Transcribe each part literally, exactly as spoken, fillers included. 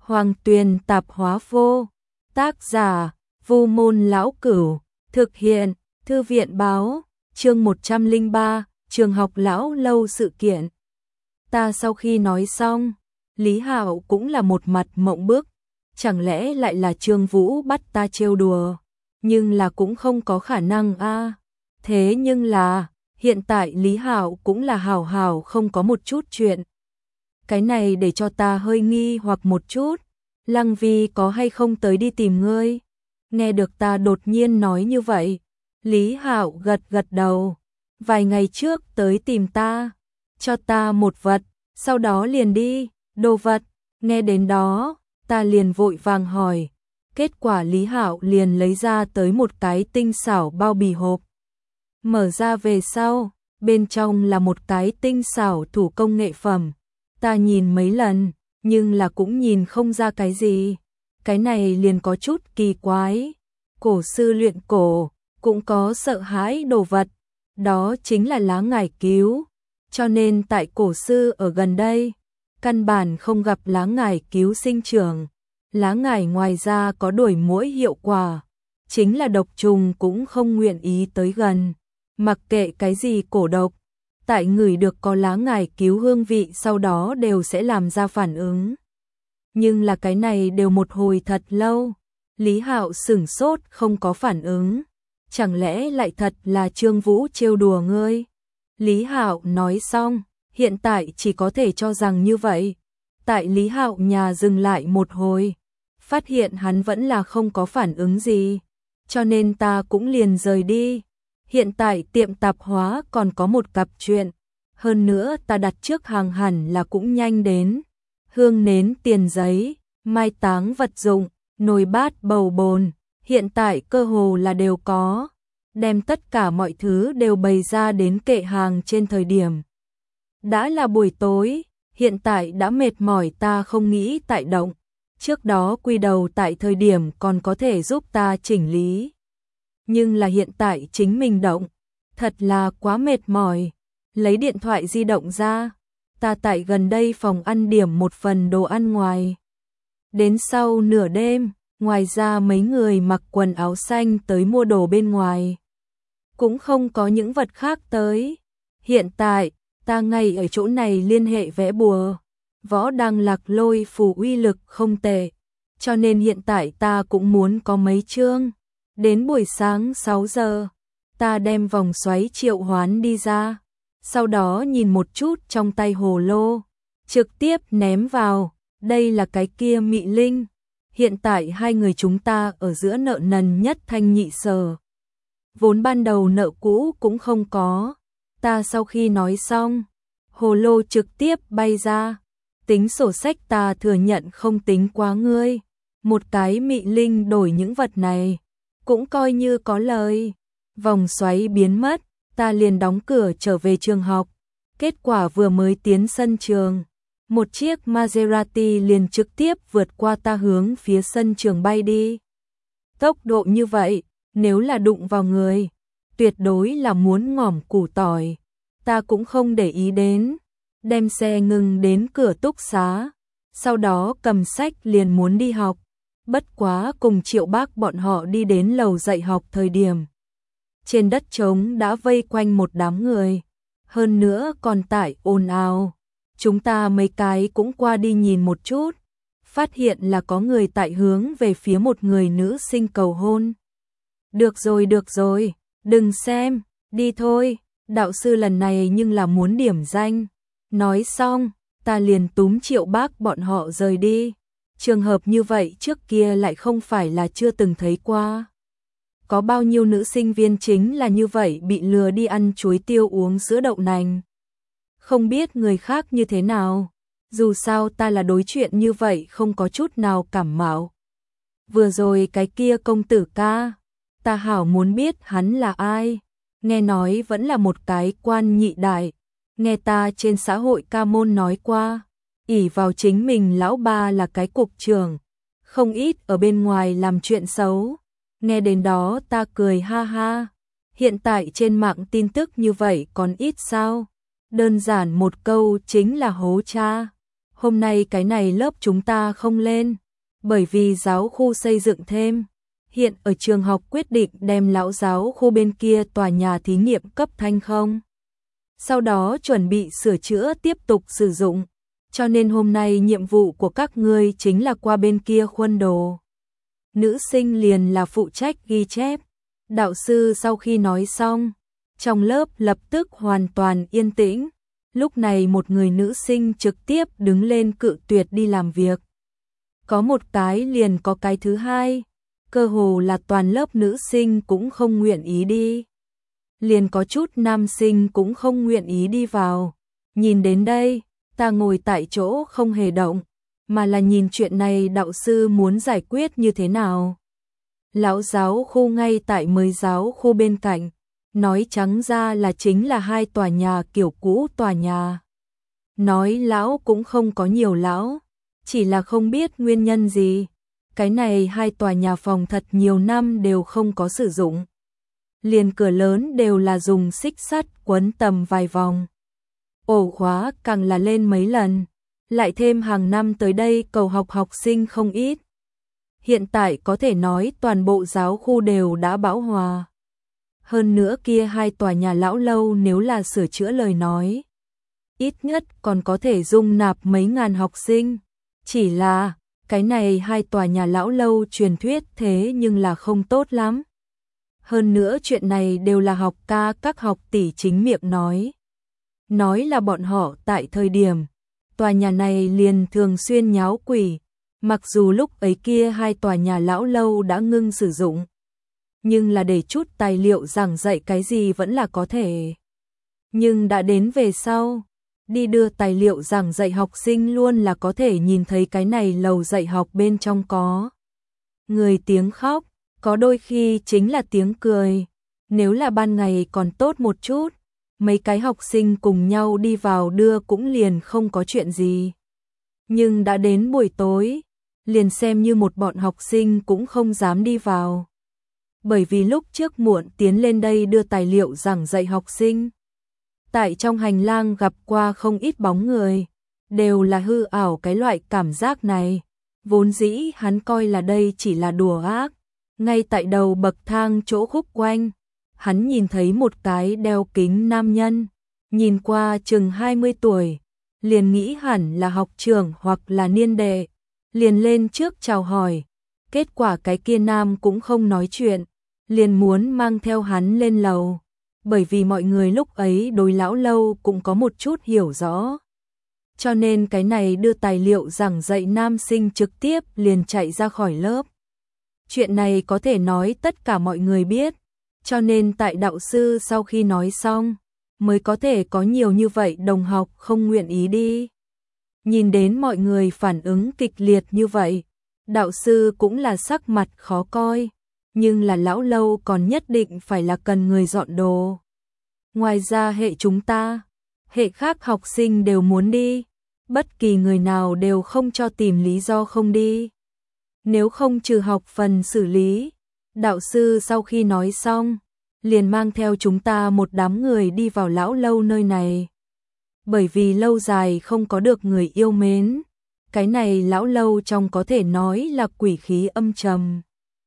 Hoàng Tuyền tạp hóa vô. Tác giả, Vu Môn Lão Cửu. Thực hiện, Thư viện báo. Chương một trăm lẻ ba, trường học lão lâu sự kiện. Ta sau khi nói xong, Lý Hạo cũng là một mặt mộng bức. Chẳng lẽ lại là Trương Vũ bắt ta trêu đùa? Nhưng là cũng không có khả năng a. À. Thế nhưng là, hiện tại Lý Hạo cũng là hảo hảo không có một chút chuyện. Cái này để cho ta hơi nghi hoặc một chút. Lăng Vi có hay không tới đi tìm ngươi? Nghe được ta đột nhiên nói như vậy, Lý Hạo gật gật đầu. Vài ngày trước tới tìm ta, cho ta một vật, sau đó liền đi. Đồ vật? Nghe đến đó, ta liền vội vàng hỏi. Kết quả Lý Hạo liền lấy ra tới một cái tinh xảo bao bì hộp. Mở ra về sau, bên trong là một cái tinh xảo thủ công nghệ phẩm. Ta nhìn mấy lần, nhưng là cũng nhìn không ra cái gì. Cái này liền có chút kỳ quái. Cổ sư luyện cổ, cũng có sợ hãi đồ vật. Đó chính là lá ngải cứu. Cho nên tại cổ sư ở gần đây, căn bản không gặp lá ngải cứu sinh trưởng. Lá ngải ngoài ra có đuổi muỗi hiệu quả. Chính là độc trùng cũng không nguyện ý tới gần. Mặc kệ cái gì cổ độc, tại người được có lá ngải cứu hương vị sau đó đều sẽ làm ra phản ứng. Nhưng là cái này đều một hồi thật lâu. Lý Hạo sửng sốt không có phản ứng. Chẳng lẽ lại thật là Trương Vũ trêu đùa ngươi? Lý Hạo nói xong, hiện tại chỉ có thể cho rằng như vậy. Tại Lý Hạo nhà dừng lại một hồi, phát hiện hắn vẫn là không có phản ứng gì, cho nên ta cũng liền rời đi. Hiện tại tiệm tạp hóa còn có một cặp chuyện, hơn nữa ta đặt trước hàng hẳn là cũng nhanh đến. Hương nến, tiền giấy, mai táng vật dụng, nồi bát bầu bồn, hiện tại cơ hồ là đều có. Đem tất cả mọi thứ đều bày ra đến kệ hàng trên thời điểm. Đã là buổi tối, hiện tại đã mệt mỏi ta không nghĩ tại động. Trước đó quy đầu tại thời điểm còn có thể giúp ta chỉnh lý. Nhưng là hiện tại chính mình động, thật là quá mệt mỏi. Lấy điện thoại di động ra, ta tại gần đây phòng ăn điểm một phần đồ ăn ngoài. Đến sau nửa đêm, ngoài ra mấy người mặc quần áo xanh tới mua đồ bên ngoài. Cũng không có những vật khác tới. Hiện tại, ta ngay ở chỗ này liên hệ vẽ bùa. Võ Đăng Lạc Lôi phù uy lực không tệ. Cho nên hiện tại ta cũng muốn có mấy chương. Đến buổi sáng sáu giờ, ta đem vòng xoáy triệu hoán đi ra. Sau đó nhìn một chút trong tay hồ lô, trực tiếp ném vào. Đây là cái kia Mị Linh. Hiện tại hai người chúng ta ở giữa nợ nần nhất thanh nhị sở. Vốn ban đầu nợ cũ cũng không có. Ta sau khi nói xong, hồ lô trực tiếp bay ra. Tính sổ sách ta thừa nhận không tính quá ngươi. Một cái Mị Linh đổi những vật này, cũng coi như có lời. Vòng xoáy biến mất, ta liền đóng cửa trở về trường học. Kết quả vừa mới tiến sân trường, một chiếc Maserati liền trực tiếp vượt qua ta hướng phía sân trường bay đi. Tốc độ như vậy, nếu là đụng vào người, tuyệt đối là muốn ngỏm củ tỏi. Ta cũng không để ý đến, đem xe ngừng đến cửa túc xá, sau đó cầm sách liền muốn đi học. Bất quá cùng Triệu Bác bọn họ đi đến lầu dạy học thời điểm, trên đất trống đã vây quanh một đám người, hơn nữa còn tải ồn ào. Chúng ta mấy cái cũng qua đi nhìn một chút, phát hiện là có người tại hướng về phía một người nữ sinh cầu hôn. Được rồi được rồi, đừng xem, đi thôi, đạo sư lần này nhưng là muốn điểm danh. Nói xong, ta liền túm Triệu Bác bọn họ rời đi. Trường hợp như vậy trước kia lại không phải là chưa từng thấy qua. Có bao nhiêu nữ sinh viên chính là như vậy bị lừa đi ăn chuối tiêu uống sữa đậu nành. Không biết người khác như thế nào, dù sao ta là đối chuyện như vậy không có chút nào cảm mạo. Vừa rồi cái kia công tử ca, ta hảo muốn biết hắn là ai, nghe nói vẫn là một cái quan nhị đại, nghe ta trên xã hội ca môn nói qua, ỷ vào chính mình lão ba là cái cục trưởng, không ít ở bên ngoài làm chuyện xấu. Nghe đến đó ta cười ha ha, hiện tại trên mạng tin tức như vậy còn ít sao? Đơn giản một câu chính là hố cha. hôm nay cái này lớp chúng ta không lên, bởi vì giáo khu xây dựng thêm. Hiện ở trường học quyết định đem lão giáo khu bên kia tòa nhà thí nghiệm cấp thanh không. Sau đó chuẩn bị sửa chữa tiếp tục sử dụng. Cho nên hôm nay nhiệm vụ của các ngươi chính là qua bên kia khuân đồ. Nữ sinh liền là phụ trách ghi chép. Đạo sư sau khi nói xong, trong lớp lập tức hoàn toàn yên tĩnh. Lúc này một người nữ sinh trực tiếp đứng lên cự tuyệt đi làm việc. Có một cái liền có cái thứ hai, cơ hồ là toàn lớp nữ sinh cũng không nguyện ý đi. Liền có chút nam sinh cũng không nguyện ý đi vào. Nhìn đến đây, ta ngồi tại chỗ không hề động, mà là nhìn chuyện này đạo sư muốn giải quyết như thế nào. Lão giáo khu ngay tại mới giáo khu bên cạnh, nói trắng ra là chính là hai tòa nhà kiểu cũ tòa nhà. Nói lão cũng không có nhiều lão, chỉ là không biết nguyên nhân gì. Cái này hai tòa nhà phòng thật nhiều năm đều không có sử dụng. Liền cửa lớn đều là dùng xích sắt quấn tầm vài vòng. Ổ khóa càng là lên mấy lần, lại thêm hàng năm tới đây cầu học học sinh không ít. Hiện tại có thể nói toàn bộ giáo khu đều đã bão hòa. Hơn nữa kia hai tòa nhà lão lâu nếu là sửa chữa lời nói, ít nhất còn có thể dung nạp mấy ngàn học sinh. Chỉ là, cái này hai tòa nhà lão lâu truyền thuyết thế nhưng là không tốt lắm. Hơn nữa chuyện này đều là học ca các học tỷ chính miệng nói. Nói là bọn họ tại thời điểm, tòa nhà này liền thường xuyên nháo quỷ, mặc dù lúc ấy kia hai tòa nhà lão lâu đã ngưng sử dụng. Nhưng là để chút tài liệu giảng dạy cái gì vẫn là có thể. Nhưng đã đến về sau, đi đưa tài liệu giảng dạy học sinh luôn là có thể nhìn thấy cái này lầu dạy học bên trong có người tiếng khóc, có đôi khi chính là tiếng cười. Nếu là ban ngày còn tốt một chút, mấy cái học sinh cùng nhau đi vào đưa cũng liền không có chuyện gì. Nhưng đã đến buổi tối, liền xem như một bọn học sinh cũng không dám đi vào. Bởi vì lúc trước muộn tiến lên đây đưa tài liệu giảng dạy học sinh. Tại trong hành lang gặp qua không ít bóng người, đều là hư ảo cái loại cảm giác này. Vốn dĩ hắn coi là đây chỉ là đùa ác. Ngay tại đầu bậc thang chỗ khúc quanh, hắn nhìn thấy một cái đeo kính nam nhân, nhìn qua chừng hai mươi tuổi, liền nghĩ hẳn là học trưởng hoặc là niên đệ, liền lên trước chào hỏi. Kết quả cái kia nam cũng không nói chuyện, liền muốn mang theo hắn lên lầu, bởi vì mọi người lúc ấy đối lão lâu cũng có một chút hiểu rõ. Cho nên cái này đưa tài liệu giảng dạy nam sinh trực tiếp liền chạy ra khỏi lớp. Chuyện này có thể nói tất cả mọi người biết, cho nên tại đạo sư sau khi nói xong, mới có thể có nhiều như vậy đồng học không nguyện ý đi. Nhìn đến mọi người phản ứng kịch liệt như vậy, đạo sư cũng là sắc mặt khó coi, nhưng là lão lâu còn nhất định phải là cần người dọn đồ. Ngoài ra hệ chúng ta, hệ khác học sinh đều muốn đi, bất kỳ người nào đều không cho tìm lý do không đi. Nếu không trừ học phần xử lý, đạo sư sau khi nói xong, liền mang theo chúng ta một đám người đi vào lão lâu nơi này. Bởi vì lâu dài không có được người yêu mến, cái này lão lâu trong có thể nói là quỷ khí âm trầm.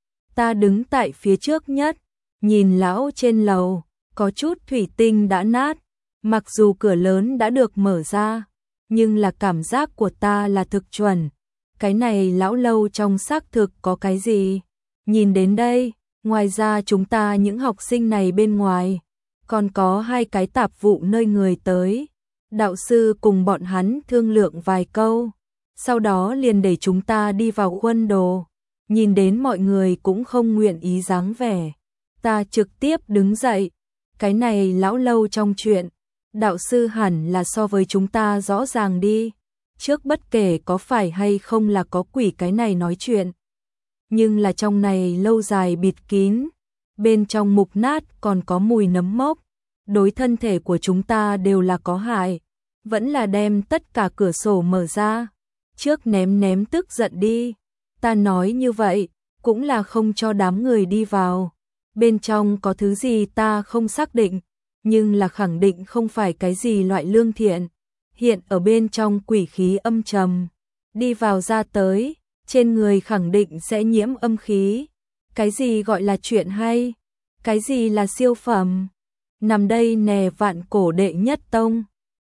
Ta đứng tại phía trước nhất, nhìn lão trên lầu, có chút thủy tinh đã nát, mặc dù cửa lớn đã được mở ra, nhưng là cảm giác của ta là thực chuẩn. Cái này lão lâu trong xác thực có cái gì? Nhìn đến đây, ngoài ra chúng ta những học sinh này bên ngoài, còn có hai cái tạp vụ nơi người tới. Đạo sư cùng bọn hắn thương lượng vài câu, sau đó liền để chúng ta đi vào khuân đồ. Nhìn đến mọi người cũng không nguyện ý dáng vẻ, ta trực tiếp đứng dậy. Cái này lão lâu trong chuyện, đạo sư hẳn là so với chúng ta rõ ràng đi. Trước bất kể có phải hay không là có quỷ cái này nói chuyện, nhưng là trong này lâu dài bịt kín, bên trong mục nát còn có mùi nấm mốc, đối thân thể của chúng ta đều là có hại. Vẫn là đem tất cả cửa sổ mở ra, trước ném ném tức giận đi. Ta nói như vậy, cũng là không cho đám người đi vào. Bên trong có thứ gì ta không xác định, nhưng là khẳng định không phải cái gì loại lương thiện. hiện ở bên trong quỷ khí âm trầm, đi vào ra tới, trên người khẳng định sẽ nhiễm âm khí. Cái gì gọi là chuyện hay? Cái gì là siêu phẩm? Nằm đây nè vạn cổ đệ nhất tông,